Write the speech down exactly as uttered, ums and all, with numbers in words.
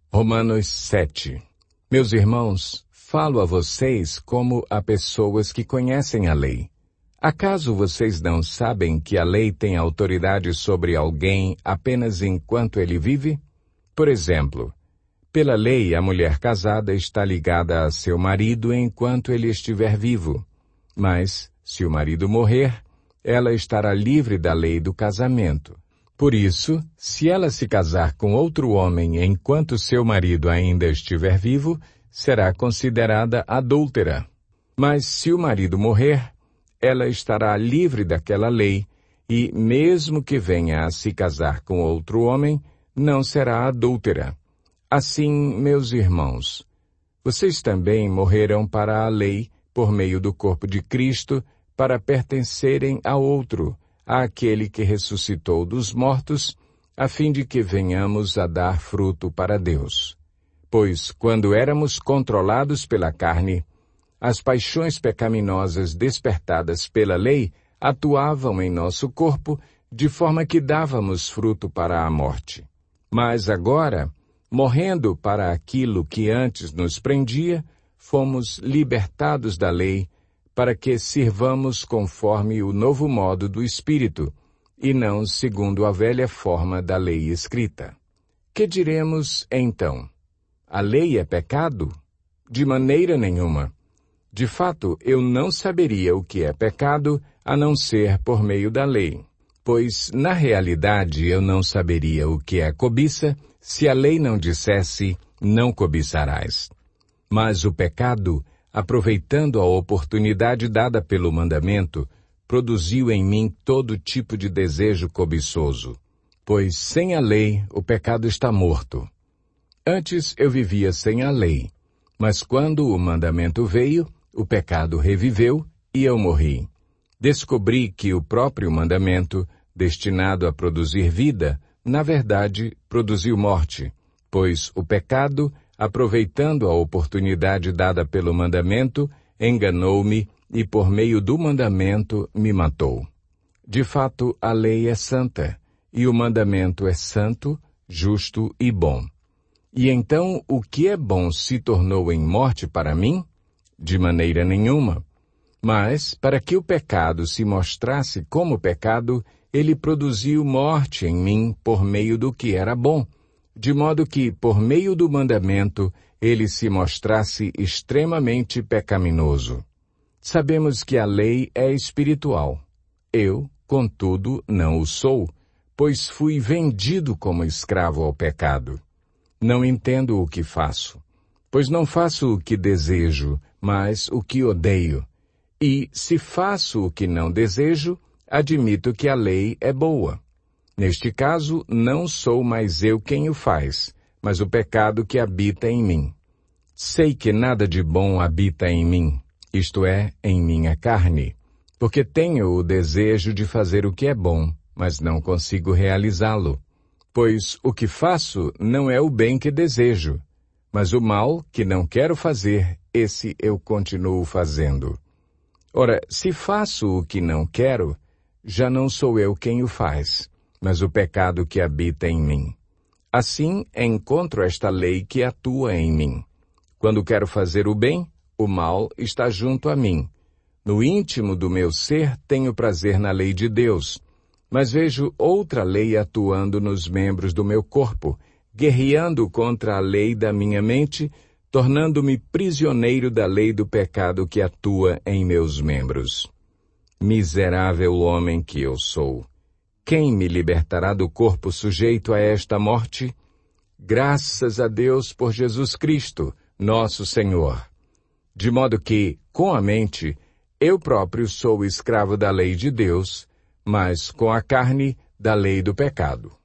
Romanos sete. Meus irmãos, falo a vocês como a pessoas que conhecem a lei. Acaso vocês não sabem que a lei tem autoridade sobre alguém apenas enquanto ele vive? Por exemplo, pela lei a mulher casada está ligada a seu marido enquanto ele estiver vivo. Mas, se o marido morrer, ela estará livre da lei do casamento. Por isso, se ela se casar com outro homem enquanto seu marido ainda estiver vivo, será considerada adúltera. Mas se o marido morrer, ela estará livre daquela lei e, mesmo que venha a se casar com outro homem, não será adúltera. Assim, meus irmãos, vocês também morreram para a lei por meio do corpo de Cristo para pertencerem a outro, àquele que ressuscitou dos mortos, a fim de que venhamos a dar fruto para Deus. Pois, quando éramos controlados pela carne, as paixões pecaminosas despertadas pela lei atuavam em nosso corpo, de forma que dávamos fruto para a morte. Mas agora, morrendo para aquilo que antes nos prendia, fomos libertados da lei, para que sirvamos conforme o novo modo do Espírito, e não segundo a velha forma da lei escrita. Que diremos, então? A lei é pecado? De maneira nenhuma. De fato, eu não saberia o que é pecado, a não ser por meio da lei. Pois, na realidade, eu não saberia o que é cobiça, se a lei não dissesse, não cobiçarás. Mas o pecado, aproveitando a oportunidade dada pelo mandamento, produziu em mim todo tipo de desejo cobiçoso. Pois sem a lei, o pecado está morto. Antes eu vivia sem a lei, mas quando o mandamento veio, o pecado reviveu e eu morri. Descobri que o próprio mandamento, destinado a produzir vida, na verdade, produziu morte, pois o pecado, aproveitando a oportunidade dada pelo mandamento, enganou-me e por meio do mandamento me matou. De fato, a lei é santa, e o mandamento é santo, justo e bom. E então, o que é bom se tornou em morte para mim? De maneira nenhuma. Mas, para que o pecado se mostrasse como pecado, ele produziu morte em mim por meio do que era bom, de modo que, por meio do mandamento, ele se mostrasse extremamente pecaminoso. Sabemos que a lei é espiritual. Eu, contudo, não o sou, pois fui vendido como escravo ao pecado. Não entendo o que faço, pois não faço o que desejo, mas o que odeio. E, se faço o que não desejo, admito que a lei é boa. Neste caso, não sou mais eu quem o faz, mas o pecado que habita em mim. Sei que nada de bom habita em mim, isto é, em minha carne, porque tenho o desejo de fazer o que é bom, mas não consigo realizá-lo. Pois o que faço não é o bem que desejo, mas o mal que não quero fazer, esse eu continuo fazendo. Ora, se faço o que não quero, já não sou eu quem o faz, mas o pecado que habita em mim. Assim, encontro esta lei que atua em mim. Quando quero fazer o bem, o mal está junto a mim. No íntimo do meu ser tenho prazer na lei de Deus, mas vejo outra lei atuando nos membros do meu corpo, guerreando contra a lei da minha mente, tornando-me prisioneiro da lei do pecado que atua em meus membros. Miserável homem que eu sou! Quem me libertará do corpo sujeito a esta morte? Graças a Deus por Jesus Cristo, nosso Senhor. De modo que, com a mente, eu próprio sou escravo da lei de Deus, mas com a carne, da lei do pecado.